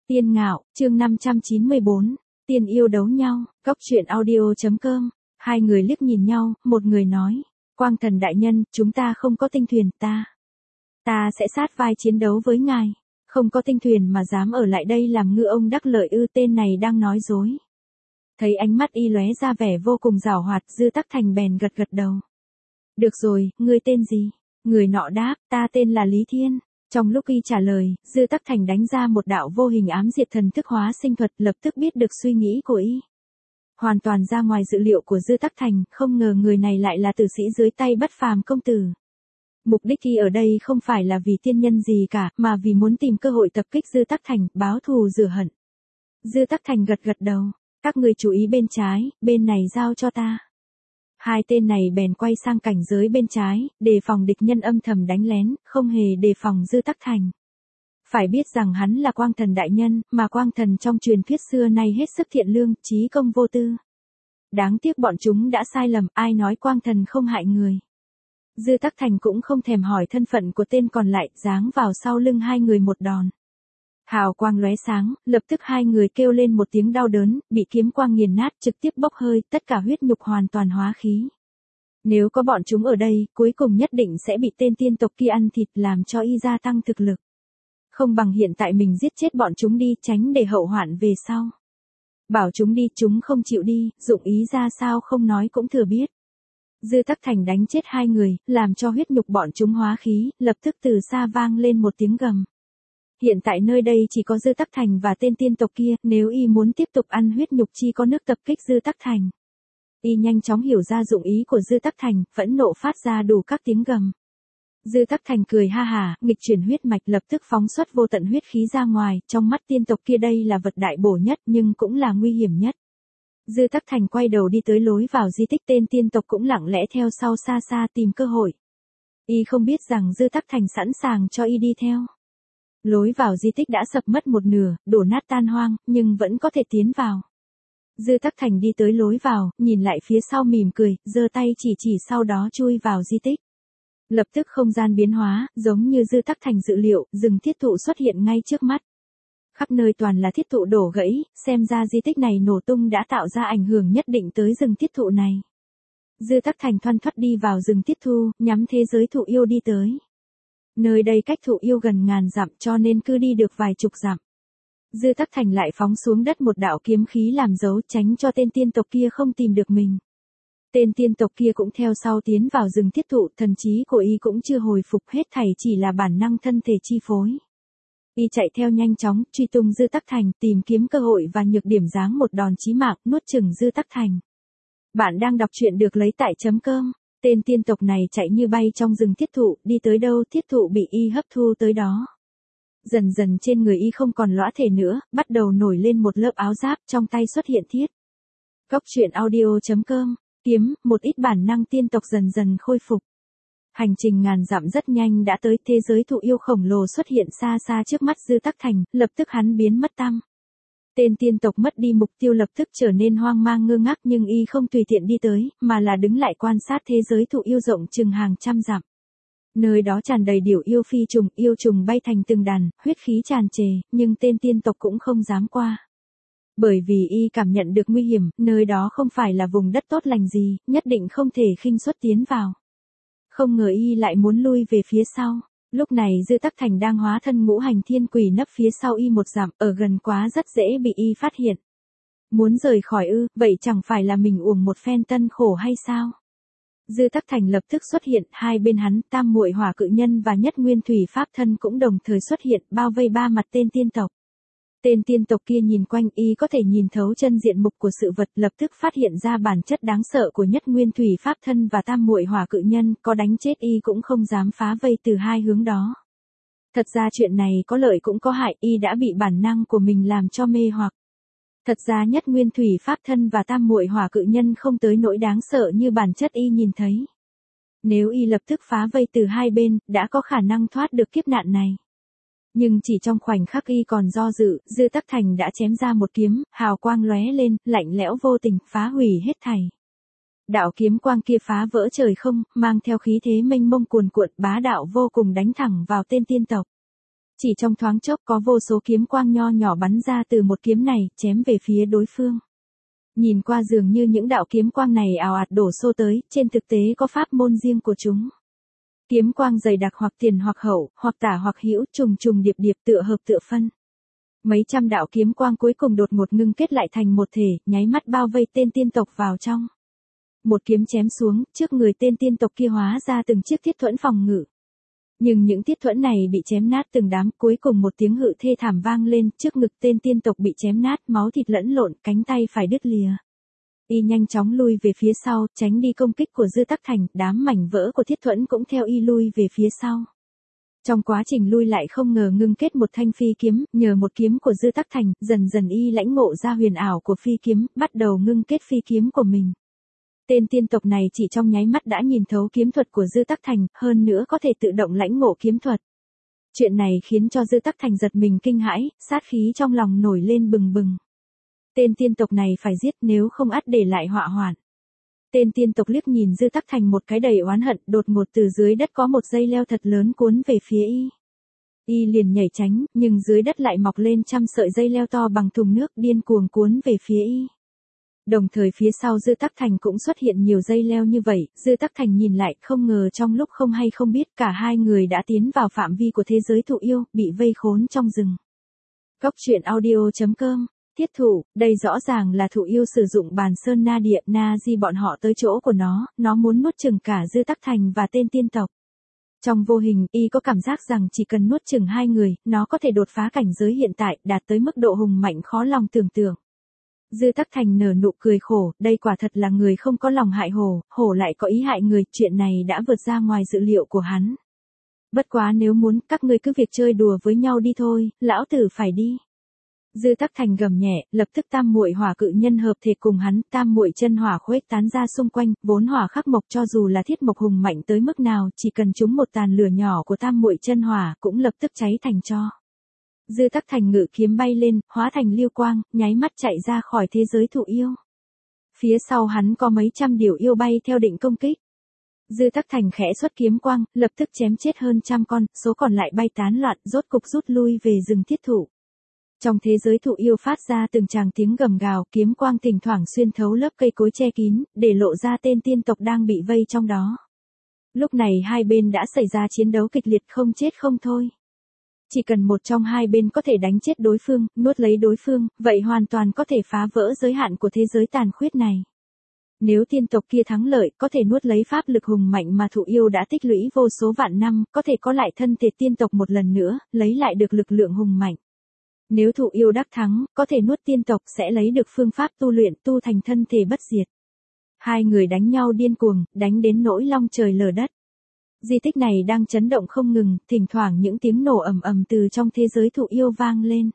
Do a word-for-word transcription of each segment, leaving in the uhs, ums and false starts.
Tiên Ngạo, chương năm trăm chín mươi bốn, Tiên yêu đấu nhau, Cốc truyện audio.com. Hai người liếc nhìn nhau, một người nói, Quang Thần đại nhân, chúng ta không có tinh thuyền, ta. Ta sẽ sát vai chiến đấu với ngài. Không có tinh thuyền mà dám ở lại đây làm ngư ông đắc lợi ư? Tên này đang nói dối. Thấy ánh mắt y lóe ra vẻ vô cùng giảo hoạt, Dư Tắc Thành bèn gật gật đầu. Được rồi, ngươi tên gì? Người nọ đáp, ta tên là Lý Thiên. Trong lúc y trả lời, Dư Tắc Thành đánh ra một đạo vô hình ám diệt thần thức hóa sinh thuật, lập tức biết được suy nghĩ của y. Hoàn toàn ra ngoài dự liệu của Dư Tắc Thành, không ngờ người này lại là tử sĩ dưới tay Bất Phàm công tử. Mục đích y ở đây không phải là vì tiên nhân gì cả, mà vì muốn tìm cơ hội tập kích Dư Tắc Thành, báo thù rửa hận. Dư Tắc Thành gật gật đầu, các người chú ý bên trái, bên này giao cho ta. Hai tên này bèn quay sang cảnh giới bên trái, đề phòng địch nhân âm thầm đánh lén, không hề đề phòng Dư Tắc Thành. Phải biết rằng hắn là Quang Thần đại nhân, mà Quang Thần trong truyền thuyết xưa nay hết sức thiện lương, trí công vô tư. Đáng tiếc bọn chúng đã sai lầm, ai nói Quang Thần không hại người. Dư Tắc Thành cũng không thèm hỏi thân phận của tên còn lại, giáng vào sau lưng hai người một đòn. Hào quang lóe sáng, lập tức hai người kêu lên một tiếng đau đớn, bị kiếm quang nghiền nát, trực tiếp bốc hơi, tất cả huyết nhục hoàn toàn hóa khí. Nếu có bọn chúng ở đây, cuối cùng nhất định sẽ bị tên tiên tộc kia ăn thịt, làm cho y gia tăng thực lực. Không bằng hiện tại mình giết chết bọn chúng đi, tránh để hậu hoạn về sau. Bảo chúng đi, chúng không chịu đi, dụng ý ra sao không nói cũng thừa biết. Dư Tắc Thành đánh chết hai người, làm cho huyết nhục bọn chúng hóa khí, lập tức từ xa vang lên một tiếng gầm. Hiện tại nơi đây chỉ có Dư Tắc Thành và tên tiên tộc kia, nếu y muốn tiếp tục ăn huyết nhục chi có nước tập kích Dư Tắc Thành. Y nhanh chóng hiểu ra dụng ý của Dư Tắc Thành, phẫn nộ phát ra đủ các tiếng gầm. Dư Tắc Thành cười ha hả, nghịch chuyển huyết mạch lập tức phóng xuất vô tận huyết khí ra ngoài, trong mắt tiên tộc kia đây là vật đại bổ nhất nhưng cũng là nguy hiểm nhất. Dư Tắc Thành quay đầu đi tới lối vào di tích, tên tiên tộc cũng lặng lẽ theo sau xa xa tìm cơ hội. Y không biết rằng Dư Tắc Thành sẵn sàng cho y đi theo. Lối vào di tích đã sập mất một nửa, đổ nát tan hoang, nhưng vẫn có thể tiến vào. Dư Tắc Thành đi tới lối vào, nhìn lại phía sau mỉm cười, giơ tay chỉ chỉ sau đó chui vào di tích. Lập tức không gian biến hóa, giống như Dư Tắc Thành dự liệu, rừng thiết thụ xuất hiện ngay trước mắt. Khắp nơi toàn là thiết thụ đổ gãy, xem ra di tích này nổ tung đã tạo ra ảnh hưởng nhất định tới rừng thiết thụ này. Dư Tắc Thành thoăn thoắt đi vào rừng thiết thu, nhắm thế giới thụ yêu đi tới. Nơi đây cách thụ yêu gần ngàn dặm cho nên cứ đi được vài chục dặm. Dư Tắc Thành lại phóng xuống đất một đạo kiếm khí làm dấu, tránh cho tên tiên tộc kia không tìm được mình. Tên tiên tộc kia cũng theo sau tiến vào rừng thiết thụ, thần trí của y cũng chưa hồi phục, hết thảy chỉ là bản năng thân thể chi phối. Y chạy theo nhanh chóng, truy tung Dư Tắc Thành, tìm kiếm cơ hội và nhược điểm giáng một đòn chí mạng, nuốt chửng Dư Tắc Thành. Bạn đang đọc truyện được lấy tại chấm com. Tên tiên tộc này chạy như bay trong rừng thiết thụ, đi tới đâu thiết thụ bị y hấp thu tới đó. Dần dần trên người y không còn lõa thể nữa, bắt đầu nổi lên một lớp áo giáp, trong tay xuất hiện thiết. Cốc truyện audio.com, kiếm, một ít bản năng tiên tộc dần dần khôi phục. Hành trình ngàn dặm rất nhanh đã tới, thế giới thụ yêu khổng lồ xuất hiện xa xa trước mắt Dư Tắc Thành, lập tức hắn biến mất tăm. Tên tiên tộc mất đi mục tiêu lập tức trở nên hoang mang ngơ ngác, nhưng y không tùy tiện đi tới, mà là đứng lại quan sát thế giới thụ yêu rộng chừng hàng trăm dặm. Nơi đó tràn đầy điểu yêu phi trùng, yêu trùng bay thành từng đàn, huyết khí tràn trề, nhưng tên tiên tộc cũng không dám qua. Bởi vì y cảm nhận được nguy hiểm, nơi đó không phải là vùng đất tốt lành gì, nhất định không thể khinh suất tiến vào. Không ngờ y lại muốn lui về phía sau. Lúc này Dư Tắc Thành đang hóa thân ngũ hành thiên quỷ nấp phía sau y một dặm, ở gần quá rất dễ bị y phát hiện. Muốn rời khỏi ư, vậy chẳng phải là mình uổng một phen tân khổ hay sao? Dư Tắc Thành lập tức xuất hiện, hai bên hắn, Tam Muội Hỏa Cự Nhân và Nhất Nguyên Thủy Pháp Thân cũng đồng thời xuất hiện, bao vây ba mặt tên tiên tộc. Tên tiên tộc kia nhìn quanh, y có thể nhìn thấu chân diện mục của sự vật, lập tức phát hiện ra bản chất đáng sợ của Nhất Nguyên Thủy Pháp Thân và Tam Muội Hỏa Cự Nhân, có đánh chết y cũng không dám phá vây từ hai hướng đó. Thật ra chuyện này có lợi cũng có hại, y đã bị bản năng của mình làm cho mê hoặc. Thật ra Nhất Nguyên Thủy Pháp Thân và Tam Muội Hỏa Cự Nhân không tới nỗi đáng sợ như bản chất y nhìn thấy. Nếu y lập tức phá vây từ hai bên, đã có khả năng thoát được kiếp nạn này. Nhưng chỉ trong khoảnh khắc y còn do dự, Dư Tắc Thành đã chém ra một kiếm, hào quang lóe lên, lạnh lẽo vô tình, phá hủy hết thảy. Đạo kiếm quang kia phá vỡ trời không, mang theo khí thế mênh mông cuồn cuộn, bá đạo vô cùng đánh thẳng vào tên tiên tộc. Chỉ trong thoáng chốc có vô số kiếm quang nho nhỏ bắn ra từ một kiếm này, chém về phía đối phương. Nhìn qua dường như những đạo kiếm quang này ào ạt đổ xô tới, trên thực tế có pháp môn riêng của chúng. Kiếm quang dày đặc hoặc tiền hoặc hậu, hoặc tả hoặc hữu, trùng trùng điệp điệp tựa hợp tựa phân. Mấy trăm đạo kiếm quang cuối cùng đột ngột ngưng kết lại thành một thể, nháy mắt bao vây tên tiên tộc vào trong. Một kiếm chém xuống, trước người tên tiên tộc kia hóa ra từng chiếc thiết thuẫn phòng ngự. Nhưng những thiết thuẫn này bị chém nát từng đám, cuối cùng một tiếng hự thê thảm vang lên, trước ngực tên tiên tộc bị chém nát, máu thịt lẫn lộn, cánh tay phải đứt lìa. Y nhanh chóng lui về phía sau, tránh đi công kích của Dư Tắc Thành, đám mảnh vỡ của thiết thuẫn cũng theo y lui về phía sau. Trong quá trình lui lại không ngờ ngưng kết một thanh phi kiếm, nhờ một kiếm của Dư Tắc Thành, dần dần y lãnh ngộ ra huyền ảo của phi kiếm, bắt đầu ngưng kết phi kiếm của mình. Tên tiên tộc này chỉ trong nháy mắt đã nhìn thấu kiếm thuật của Dư Tắc Thành, hơn nữa có thể tự động lãnh ngộ kiếm thuật. Chuyện này khiến cho Dư Tắc Thành giật mình kinh hãi, sát khí trong lòng nổi lên bừng bừng. Tên tiên tộc này phải giết, nếu không ắt để lại họa hoạn. Tên tiên tộc liếc nhìn Dư Tắc Thành một cái đầy oán hận, đột ngột từ dưới đất có một dây leo thật lớn cuốn về phía y. Y liền nhảy tránh, nhưng dưới đất lại mọc lên trăm sợi dây leo to bằng thùng nước điên cuồng cuốn về phía y. Đồng thời phía sau Dư Tắc Thành cũng xuất hiện nhiều dây leo như vậy, Dư Tắc Thành nhìn lại, không ngờ trong lúc không hay không biết cả hai người đã tiến vào phạm vi của thế giới thụ yêu, bị vây khốn trong rừng. Cốc truyện audio chấm com. Thiết thủ, đây rõ ràng là thụ yêu sử dụng bàn sơn na địa na di bọn họ tới chỗ của nó, nó muốn nuốt chửng cả Dư Tắc Thành và tên tiên tộc. Trong vô hình, y có cảm giác rằng chỉ cần nuốt chửng hai người, nó có thể đột phá cảnh giới hiện tại, đạt tới mức độ hùng mạnh khó lòng tưởng tượng. Dư Tắc Thành nở nụ cười khổ, đây quả thật là người không có lòng hại hổ, hổ lại có ý hại người, chuyện này đã vượt ra ngoài dự liệu của hắn. Bất quá nếu muốn, các ngươi cứ việc chơi đùa với nhau đi thôi, lão tử phải đi. Dư Tắc Thành gầm nhẹ, lập tức tam muội hỏa cự nhân hợp thể cùng hắn, tam muội chân hỏa khuếch tán ra xung quanh, vốn hỏa khắc mộc cho dù là thiết mộc hùng mạnh tới mức nào, chỉ cần trúng một tàn lửa nhỏ của tam muội chân hỏa, cũng lập tức cháy thành tro. Dư Tắc Thành ngự kiếm bay lên, hóa thành liêu quang, nháy mắt chạy ra khỏi thế giới thụ yêu. Phía sau hắn có mấy trăm điều yêu bay theo định công kích. Dư Tắc Thành khẽ xuất kiếm quang, lập tức chém chết hơn trăm con, số còn lại bay tán loạn, rốt cục rút lui về rừng thiết thụ. Trong thế giới thụ yêu phát ra từng tràng tiếng gầm gào, kiếm quang thỉnh thoảng xuyên thấu lớp cây cối che kín, để lộ ra tên tiên tộc đang bị vây trong đó. Lúc này hai bên đã xảy ra chiến đấu kịch liệt không chết không thôi. Chỉ cần một trong hai bên có thể đánh chết đối phương, nuốt lấy đối phương, vậy hoàn toàn có thể phá vỡ giới hạn của thế giới tàn khuyết này. Nếu tiên tộc kia thắng lợi, có thể nuốt lấy pháp lực hùng mạnh mà thụ yêu đã tích lũy vô số vạn năm, có thể có lại thân thể tiên tộc một lần nữa, lấy lại được lực lượng hùng mạnh. Nếu thụ yêu đắc thắng, có thể nuốt tiên tộc sẽ lấy được phương pháp tu luyện tu thành thân thể bất diệt. Hai người đánh nhau điên cuồng, đánh đến nỗi long trời lở đất. Di tích này đang chấn động không ngừng, thỉnh thoảng những tiếng nổ ầm ầm từ trong thế giới thụ yêu vang lên.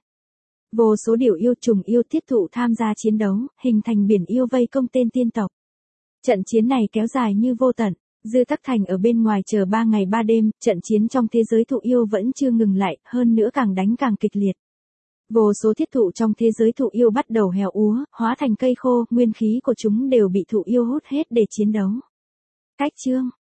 Vô số điều yêu trùng yêu thiết thụ tham gia chiến đấu, hình thành biển yêu vây công tên tiên tộc. Trận chiến này kéo dài như vô tận, Dư Tắc Thành ở bên ngoài chờ ba ngày ba đêm, trận chiến trong thế giới thụ yêu vẫn chưa ngừng lại, hơn nữa càng đánh càng kịch liệt. Vô số thiết thụ trong thế giới thụ yêu bắt đầu héo úa, hóa thành cây khô, nguyên khí của chúng đều bị thụ yêu hút hết để chiến đấu. Cách chương